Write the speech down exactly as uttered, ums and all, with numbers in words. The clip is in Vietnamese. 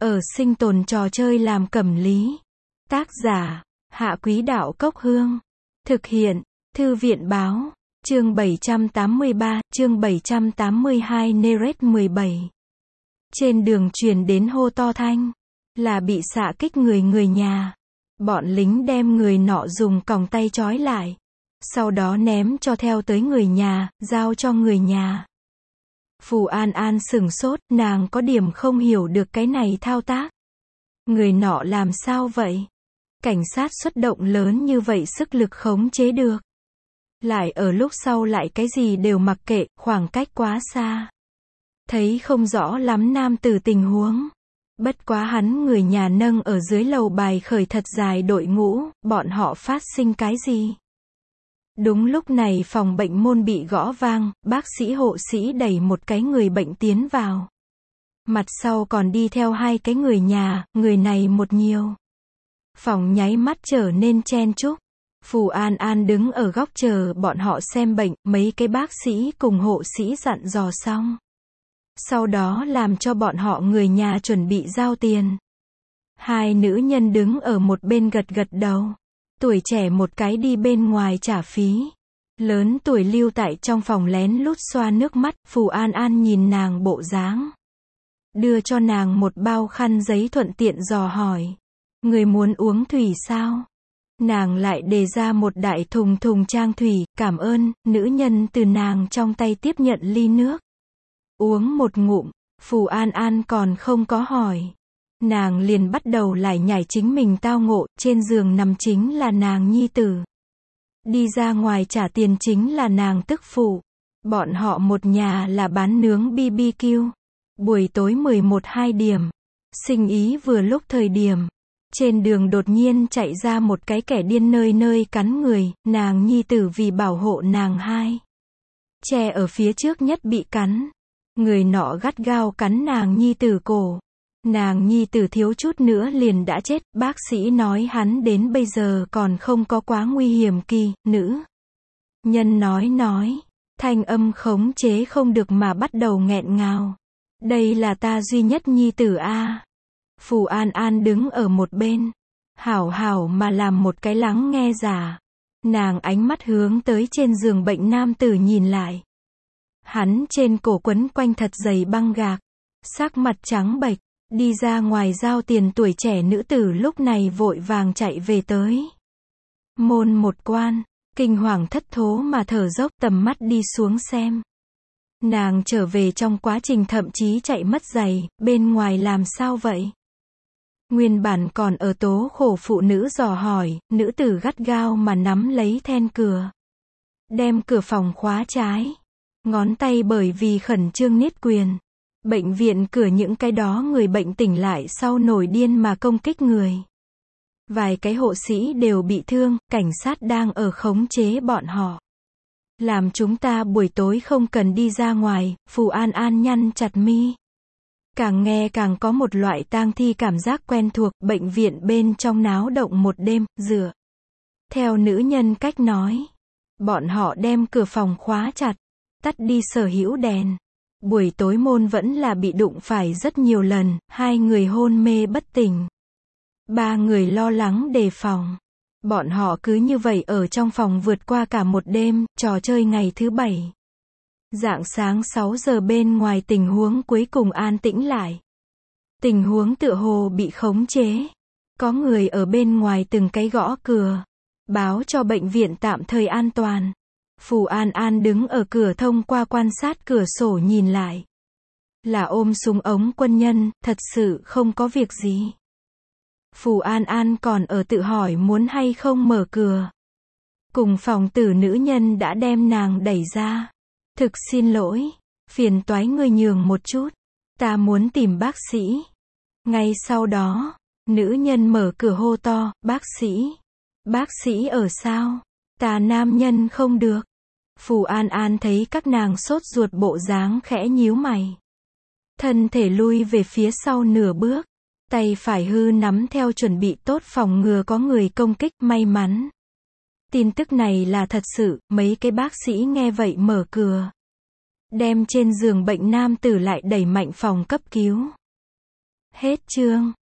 Ở sinh tồn trò chơi làm cẩm lý. Tác giả, Hạ Quý Đạo Cốc Hương. Thực hiện, Thư viện Báo. Chương bảy trăm tám mươi ba, chương bảy trăm tám mươi hai Neret mười bảy. Trên đường truyền đến hô to thanh, là bị xạ kích người người nhà. Bọn lính đem người nọ dùng còng tay trói lại. Sau đó ném cho theo tới người nhà, giao cho người nhà. Phù An An sửng sốt, nàng có điểm không hiểu được cái này thao tác. Người nọ làm sao vậy? Cảnh sát xuất động lớn như vậy sức lực khống chế được. Lại ở lúc sau lại cái gì đều mặc kệ, khoảng cách quá xa. Thấy không rõ lắm nam tử tình huống. Bất quá hắn người nhà nâng ở dưới lầu bài khởi thật dài đội ngũ, bọn họ phát sinh cái gì? Đúng lúc này phòng bệnh môn bị gõ vang, bác sĩ hộ sĩ đẩy một cái người bệnh tiến vào. Mặt sau còn đi theo hai cái người nhà, người này một nhiều. Phòng nháy mắt trở nên chen chúc. Phù An An đứng ở góc chờ bọn họ xem bệnh, mấy cái bác sĩ cùng hộ sĩ dặn dò xong. Sau đó làm cho bọn họ người nhà chuẩn bị giao tiền. Hai nữ nhân đứng ở một bên gật gật đầu. Tuổi trẻ một cái đi bên ngoài trả phí. Lớn tuổi lưu tại trong phòng lén lút xoa nước mắt, Phù An An nhìn nàng bộ dáng. Đưa cho nàng một bao khăn giấy thuận tiện dò hỏi. Người muốn uống thủy sao? Nàng lại đề ra một đại thùng thùng trang thủy, cảm ơn, nữ nhân từ nàng trong tay tiếp nhận ly nước. Uống một ngụm, Phù An An còn không có hỏi. Nàng liền bắt đầu lải nhải chính mình tao ngộ, trên giường nằm chính là nàng nhi tử. Đi ra ngoài trả tiền chính là nàng tức phụ. Bọn họ một nhà là bán nướng bi bi kiu. Buổi tối mười một hai điểm. Sinh ý vừa lúc thời điểm. Trên đường đột nhiên chạy ra một cái kẻ điên nơi nơi cắn người, nàng nhi tử vì bảo hộ nàng hai. Che ở phía trước nhất bị cắn. Người nọ gắt gao cắn nàng nhi tử cổ. Nàng nhi tử thiếu chút nữa liền đã chết, bác sĩ nói hắn đến bây giờ còn không có quá nguy hiểm kỳ, nữ. Nhân nói nói, thanh âm khống chế không được mà bắt đầu nghẹn ngào. Đây là ta duy nhất nhi tử a. Phù An An đứng ở một bên, hảo hảo mà làm một cái lắng nghe giả. Nàng ánh mắt hướng tới trên giường bệnh nam tử nhìn lại. Hắn trên cổ quấn quanh thật dày băng gạc, sắc mặt trắng bệch. Đi ra ngoài giao tiền tuổi trẻ nữ tử lúc này vội vàng chạy về tới. Môn một quan, kinh hoàng thất thố mà thở dốc tầm mắt đi xuống xem. Nàng trở về trong quá trình thậm chí chạy mất giày, bên ngoài làm sao vậy? Nguyên bản còn ở tố khổ phụ nữ dò hỏi, nữ tử gắt gao mà nắm lấy then cửa. Đem cửa phòng khóa trái. Ngón tay bởi vì khẩn trương niết quyền. Bệnh viện cửa những cái đó người bệnh tỉnh lại sau nổi điên mà công kích người. Vài cái hộ sĩ đều bị thương, cảnh sát đang ở khống chế bọn họ. Làm chúng ta buổi tối không cần đi ra ngoài, Phù An An nhăn chặt mi. Càng nghe càng có một loại tang thi cảm giác quen thuộc, bệnh viện bên trong náo động một đêm, dựa. Theo nữ nhân cách nói, bọn họ đem cửa phòng khóa chặt, tắt đi sở hữu đèn. Buổi tối môn vẫn là bị đụng phải rất nhiều lần, hai người hôn mê bất tỉnh. Ba người lo lắng đề phòng. Bọn họ cứ như vậy ở trong phòng vượt qua cả một đêm, trò chơi ngày thứ bảy. Rạng sáng sáu giờ bên ngoài tình huống cuối cùng an tĩnh lại. Tình huống tựa hồ bị khống chế. Có người ở bên ngoài từng cái gõ cửa. Báo cho bệnh viện tạm thời an toàn. Phù An An đứng ở cửa thông qua quan sát cửa sổ nhìn lại. Là ôm súng ống quân nhân, thật sự không có việc gì. Phù An An còn ở tự hỏi muốn hay không mở cửa. Cùng phòng tử nữ nhân đã đem nàng đẩy ra. Thực xin lỗi, phiền toái ngươi nhường một chút. Ta muốn tìm bác sĩ. Ngay sau đó, nữ nhân mở cửa hô to, bác sĩ. Bác sĩ ở sao? Ta nam nhân không được. Phù An An thấy các nàng sốt ruột bộ dáng khẽ nhíu mày. Thân thể lui về phía sau nửa bước. Tay phải hư nắm theo chuẩn bị tốt phòng ngừa có người công kích, may mắn. Tin tức này là thật sự, mấy cái bác sĩ nghe vậy mở cửa. Đem trên giường bệnh nam tử lại đẩy mạnh phòng cấp cứu. Hết chương.